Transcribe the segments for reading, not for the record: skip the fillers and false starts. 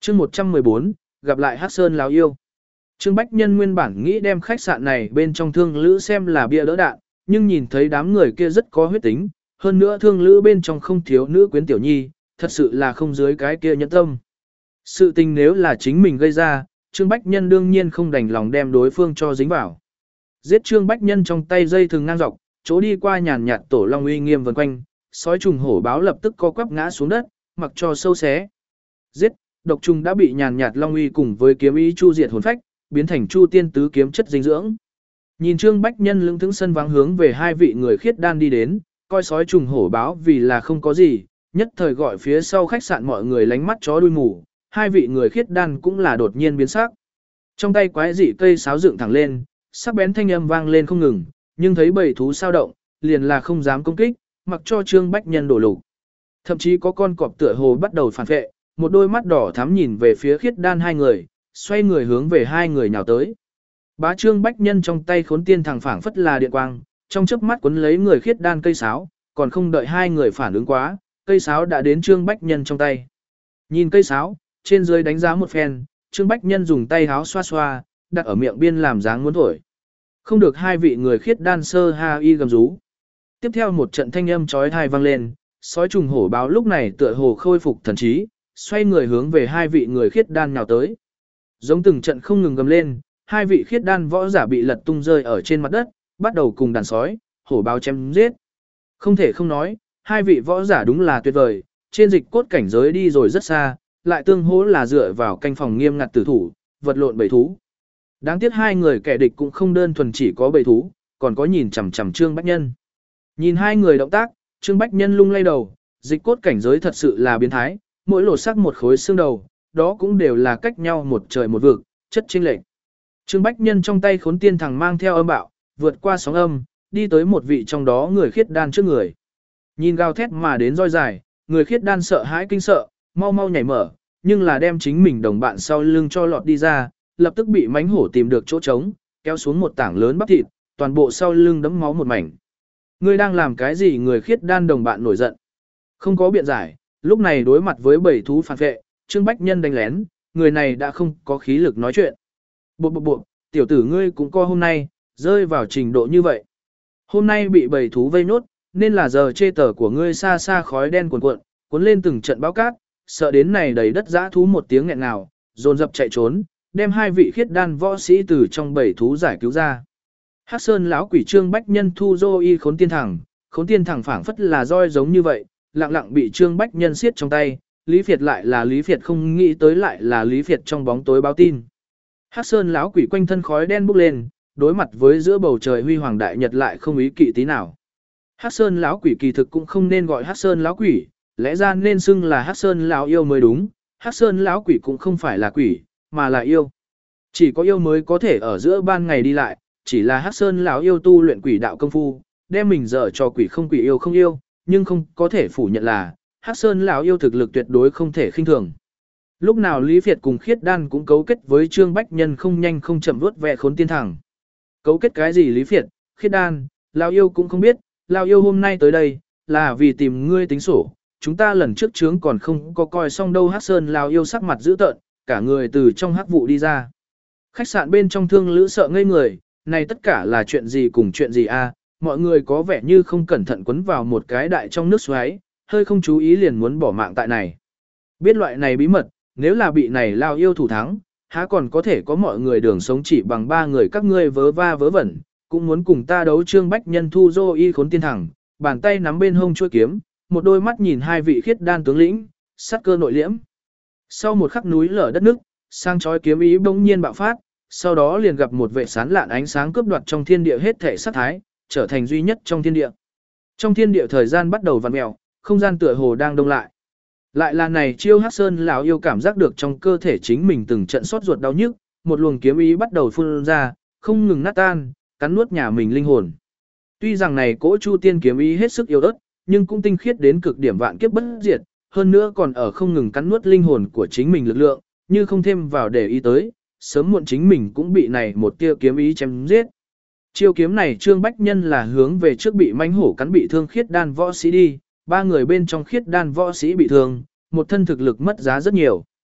Chương 114, gặp lại Hắc Sơn lão yêu. Trương Bách Nhân nguyên bản nghĩ đem khách sạn này bên trong thương lữ xem là bia đỡ đạn, nhưng nhìn thấy đám người kia rất có huyết tính, hơn nữa thương lữ bên trong không thiếu nữ quyến tiểu nhi, thật sự là không dưới cái kia nhẫn tâm. Sự tình nếu là chính mình gây ra, Trương Bách Nhân đương nhiên không đành lòng đem đối phương cho dính vào. Giết Trương Bách Nhân trong tay dây thừng ngang dọc, chỗ đi qua nhàn nhạt tổ long uy nghiêm vần quanh, sói trùng hổ báo lập tức co quắp ngã xuống đất, mặc cho sâu xé. Giết, độc trùng đã bị nhàn nhạt long uy cùng với kiếm ý chu diệt hồn phách, biến thành chu tiên tứ kiếm chất dinh dưỡng. Nhìn Trương Bách Nhân lững thững sân vắng hướng về hai vị người khiết đan đi đến, coi sói trùng hổ báo vì là không có gì, nhất thời gọi phía sau khách sạn mọi người lánh mắt chó đuôi mù, hai vị người khiết đan cũng là đột nhiên biến sắc. Trong tay quái dị cây sáo dựng thẳng lên, sắc bén thanh âm vang lên không ngừng, nhưng thấy bầy thú sao động, liền là không dám công kích, mặc cho Trương Bách Nhân đổ lục. Thậm chí có con cọp tựa hồ bắt đầu phản vệ, một đôi mắt đỏ thắm nhìn về phía khiết đan hai người, xoay người hướng về hai người nhào tới. Bá Trương Bách Nhân trong tay khốn tiên thẳng phảng phất là điện quang, trong chớp mắt cuốn lấy người khiết đan cây sáo, còn không đợi hai người phản ứng quá, cây sáo đã đến Trương Bách Nhân trong tay. Nhìn cây sáo, trên dưới đánh giá một phen, Trương Bách Nhân dùng tay háo xoa xoa, đặt ở miệng biên làm dáng muốn thổi. Không được hai vị người khiết đan sơ ha y gầm rú. Tiếp theo một trận thanh âm chói tai vang lên, sói trùng hổ báo lúc này tựa hồ khôi phục thần trí, xoay người hướng về hai vị người khiết đan nhào tới. Giống từng trận không ngừng gầm lên, hai vị khiết đan võ giả bị lật tung rơi ở trên mặt đất, bắt đầu cùng đàn sói, hổ báo chém giết. Không thể không nói, hai vị võ giả đúng là tuyệt vời, trên dịch cốt cảnh giới đi rồi rất xa, lại tương hỗ là dựa vào canh phòng nghiêm ngặt tử thủ, vật lộn bầy thú. Đáng tiếc hai người kẻ địch cũng không đơn thuần chỉ có bầy thú, còn có nhìn chằm chằm Trương Bách Nhân. Nhìn hai người động tác, Trương Bách Nhân lung lay đầu, dịch cốt cảnh giới thật sự là biến thái, mỗi lột sắc một khối xương đầu, đó cũng đều là cách nhau một trời một vực, chất chênh lệch. Trương Bách Nhân trong tay khốn tiên thẳng mang theo âm bạo, vượt qua sóng âm, đi tới một vị trong đó người khiết đan trước người. Nhìn gào thét mà đến roi dài, người khiết đan sợ hãi kinh sợ, mau mau nhảy mở, nhưng là đem chính mình đồng bạn sau lưng cho lọt đi ra, lập tức bị mãnh hổ tìm được chỗ trống, kéo xuống một tảng lớn bắp thịt, toàn bộ sau lưng đẫm máu một mảnh. Ngươi đang làm cái gì? Người khiết đan đồng bạn nổi giận. Không có biện giải, lúc này đối mặt với bầy thú phản vệ, Trương Bách Nhân đánh lén, người này đã không có khí lực nói chuyện. Bộ, tiểu tử ngươi cũng co hôm nay, rơi vào trình độ như vậy. Hôm nay bị bầy thú vây nốt, nên là giờ chê tờ của ngươi xa xa khói đen cuồn cuộn, cuốn lên từng trận bão cát, sợ đến này đầy đất dã thú một tiếng nghẹn ngào, dồn dập chạy trốn, đem hai vị khiết đan võ sĩ từ trong bầy thú giải cứu ra. Hắc Sơn lão quỷ Trương Bách Nhân thu dô y khốn tiên thẳng phảng phất là roi giống như vậy, lặng lặng bị Trương Bách Nhân siết trong tay, Lý Việt lại là Lý Việt không nghĩ tới lại là Lý Việt trong bóng tối báo tin. Hắc Sơn lão quỷ quanh thân khói đen bốc lên, đối mặt với giữa bầu trời huy hoàng đại nhật lại không ý kỵ tí nào. Hắc Sơn lão quỷ kỳ thực cũng không nên gọi Hắc Sơn lão quỷ, lẽ ra nên xưng là Hắc Sơn lão yêu mới đúng. Hắc Sơn lão quỷ cũng không phải là quỷ, mà là yêu. Chỉ có yêu mới có thể ở giữa ban ngày đi lại, chỉ là Hắc Sơn lão yêu tu luyện quỷ đạo công phu, đem mình dở cho quỷ yêu không yêu, nhưng không có thể phủ nhận là Hắc Sơn lão yêu thực lực tuyệt đối không thể khinh thường. Lúc nào Lý Việt cùng Khiết Đan cũng cấu kết với Trương Bách Nhân không nhanh không chậm vuốt ve khốn tiên thẳng. Cấu kết cái gì Lý Việt, Khiết Đan, lão yêu cũng không biết, lão yêu hôm nay tới đây là vì tìm ngươi tính sổ. Chúng ta lần trước chướng còn không có coi xong đâu. Hắc Sơn lão yêu sắc mặt dữ tợn, cả người từ trong hắc vụ đi ra. Khách sạn bên trong thương lữ sợ ngây người, này tất cả là chuyện gì cùng chuyện gì a? Mọi người có vẻ như không cẩn thận quấn vào một cái đại trong nước xoáy, hơi không chú ý liền muốn bỏ mạng tại này. Biết loại này bí mật, nếu là bị này lao yêu thủ thắng, há còn có thể có mọi người đường sống chỉ bằng ba người các ngươi vớ va vớ vẩn, cũng muốn cùng ta đấu. Trương Bách Nhân thu dô y khốn tiên thẳng, bàn tay nắm bên hông chuôi kiếm, một đôi mắt nhìn hai vị Khiết Đan tướng lĩnh, sát cơ nội liễm. Sau một khắc núi lở đất nước, sang chói kiếm ý bỗng nhiên bạo phát, sau đó liền gặp một vệ sán lạn ánh sáng cướp đoạt trong thiên địa hết thể sát thái, trở thành duy nhất trong thiên địa. Trong thiên địa thời gian bắt đầu vặn mèo, không gian tựa hồ đang đông lại. Lại là này chiêu Hắc Sơn lão yêu cảm giác được trong cơ thể chính mình từng trận sốt ruột đau nhức, một luồng kiếm ý bắt đầu phun ra, không ngừng nát tan, cắn nuốt nhà mình linh hồn. Tuy rằng này cỗ Chu Tiên kiếm ý hết sức yếu ớt, nhưng cũng tinh khiết đến cực điểm vạn kiếp bất diệt, hơn nữa còn ở không ngừng cắn nuốt linh hồn của chính mình lực lượng, như không thêm vào để ý tới, sớm muộn chính mình cũng bị này một tia kiếm ý chém giết. Chiêu kiếm này Trương Bách Nhân là hướng về trước bị mãnh hổ cắn bị thương Khiết Đan võ sĩ đi, ba người bên trong Khiết Đan võ sĩ bị thương, một thân thực lực mất giá rất nhiều.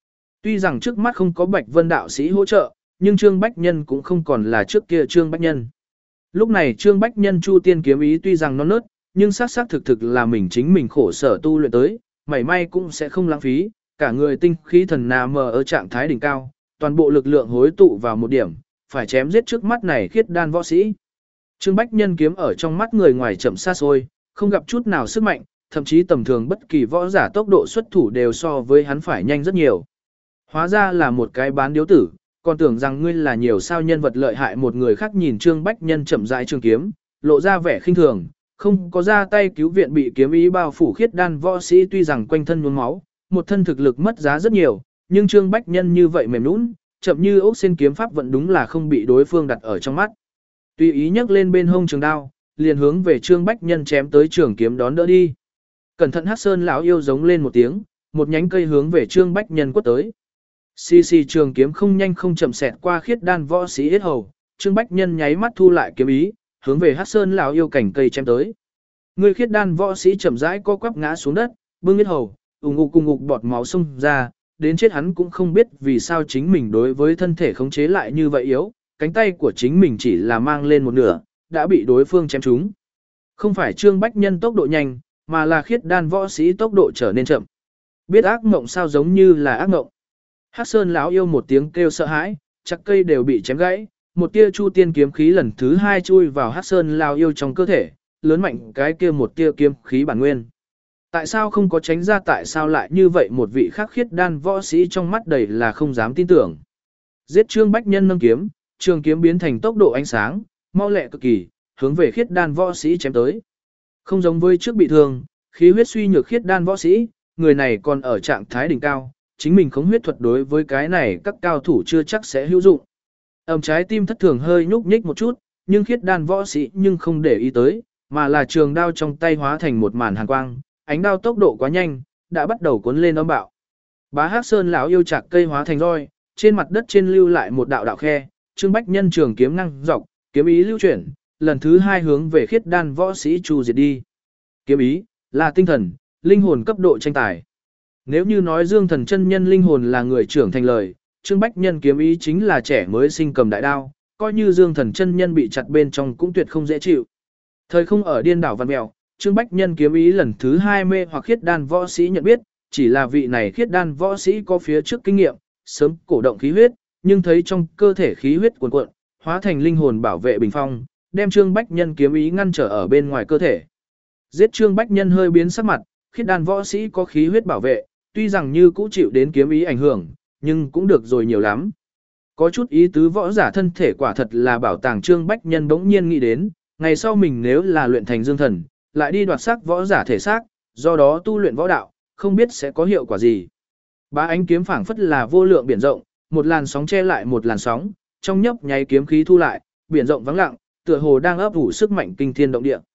Tuy rằng trước mắt không có Bạch Vân đạo sĩ hỗ trợ, nhưng Trương Bách Nhân cũng không còn là trước kia Trương Bách Nhân. Lúc này Trương Bách Nhân Chu Tiên kiếm ý tuy rằng non nớt, nhưng xác xác thực thực là mình chính mình khổ sở tu luyện tới, mảy may cũng sẽ không lãng phí, cả người tinh khí thần nà mờ ở trạng thái đỉnh cao, toàn bộ lực lượng hối tụ vào một điểm, phải chém giết trước mắt này khiết đan võ sĩ. Trương Bách Nhân kiếm ở trong mắt người ngoài chậm xa xôi, không gặp chút nào sức mạnh, thậm chí tầm thường bất kỳ võ giả tốc độ xuất thủ đều so với hắn phải nhanh rất nhiều. Hóa ra là một cái bán điếu tử, còn tưởng rằng ngươi là nhiều sao nhân vật lợi hại. Một người khác nhìn Trương Bách Nhân chậm rãi trường kiếm, lộ ra vẻ khinh thường, không có ra tay cứu viện bị kiếm ý bao phủ khiết đan võ sĩ. Tuy rằng quanh thân nhuốm máu, một thân thực lực mất giá rất nhiều, nhưng Trương Bách Nhân như vậy mềm nhũn, chậm như ốc sen kiếm pháp vẫn đúng là không bị đối phương đặt ở trong mắt. Tùy ý nhấc lên bên hông trường đao, liền hướng về Trương Bách Nhân chém tới, trường kiếm đón đỡ đi. Cẩn thận, Hắc Sơn lão yêu giống lên một tiếng, một nhánh cây hướng về Trương Bách Nhân quất tới. Xì xì, trường kiếm không nhanh không chậm xẹt qua khiết đan võ sĩ yết hầu, Trương Bách Nhân nháy mắt thu lại kiếm ý, hướng về Hắc Sơn lão yêu cảnh cây chém tới. Người khiết đan võ sĩ chậm rãi co quắp ngã xuống đất, bưng yết hầu, ùng ục cùng ục bọt máu xông ra, đến chết hắn cũng không biết vì sao chính mình đối với thân thể khống chế lại như vậy yếu, cánh tay của chính mình chỉ là mang lên một nửa, đã bị đối phương chém trúng. Không phải Trương Bách Nhân tốc độ nhanh, mà là khiết đan võ sĩ tốc độ trở nên chậm. Biết ác mộng sao, giống như là ác mộng. Hắc Sơn lão yêu một tiếng kêu sợ hãi, chắc cây đều bị chém gãy, một tia Chu Tiên kiếm khí lần thứ hai chui vào Hắc Sơn lão yêu trong cơ thể, lớn mạnh cái kia một tia kiếm khí bản nguyên. Tại sao không có tránh ra, tại sao lại như vậy? Một vị khắc khiết đan võ sĩ trong mắt đầy là không dám tin tưởng. Giết Trương Bách Nhân nâng kiếm, trường kiếm biến thành tốc độ ánh sáng, mau lẹ cực kỳ, hướng về khiết đan võ sĩ chém tới. Không giống với trước bị thương, khí huyết suy nhược khiết đan võ sĩ, người này còn ở trạng thái đỉnh cao, chính mình khống huyết thuật đối với cái này các cao thủ chưa chắc sẽ hữu dụng. Trái tim thất thường hơi nhúc nhích một chút, nhưng khiết đan võ sĩ nhưng không để ý tới, mà là trường đao trong tay hóa thành một màn hàn quang, ánh đao tốc độ quá nhanh, đã bắt đầu cuốn lên âm bạo. Bá Hắc Sơn lão yêu chạc cây hóa thành roi, trên mặt đất trên lưu lại một đạo đạo khe, Trương Bách Nhân trường kiếm năng dọc, kiếm ý lưu chuyển, lần thứ hai hướng về khiết đan võ sĩ chu diệt đi. Kiếm ý là tinh thần, linh hồn cấp độ tranh tài. Nếu như nói Dương Thần chân nhân linh hồn là người trưởng thành lời, Trương Bách Nhân kiếm ý chính là trẻ mới sinh cầm đại đao, coi như Dương Thần chân nhân bị chặt bên trong cũng tuyệt không dễ chịu. Thời không ở điên đảo văn mèo, Trương Bách Nhân kiếm ý lần thứ hai mê hoặc khiết đan võ sĩ nhận biết, chỉ là vị này khiết đan võ sĩ có phía trước kinh nghiệm, sớm cổ động khí huyết, nhưng thấy trong cơ thể khí huyết cuồn cuộn, hóa thành linh hồn bảo vệ bình phong, đem Trương Bách Nhân kiếm ý ngăn trở ở bên ngoài cơ thể. Giết Trương Bách Nhân hơi biến sắc mặt, khiết đan võ sĩ có khí huyết bảo vệ, tuy rằng như cũ chịu đến kiếm ý ảnh hưởng, nhưng cũng được rồi nhiều lắm. Có chút ý tứ, võ giả thân thể quả thật là bảo tàng. Trương Bách Nhân bỗng nhiên nghĩ đến, ngày sau mình nếu là luyện thành dương thần, lại đi đoạt xác võ giả thể xác, do đó tu luyện võ đạo, không biết sẽ có hiệu quả gì. Bá ánh kiếm phảng phất là vô lượng biển rộng, một làn sóng che lại một làn sóng, trong nhấp nháy kiếm khí thu lại, biển rộng vắng lặng, tựa hồ đang ấp ủ sức mạnh kinh thiên động địa.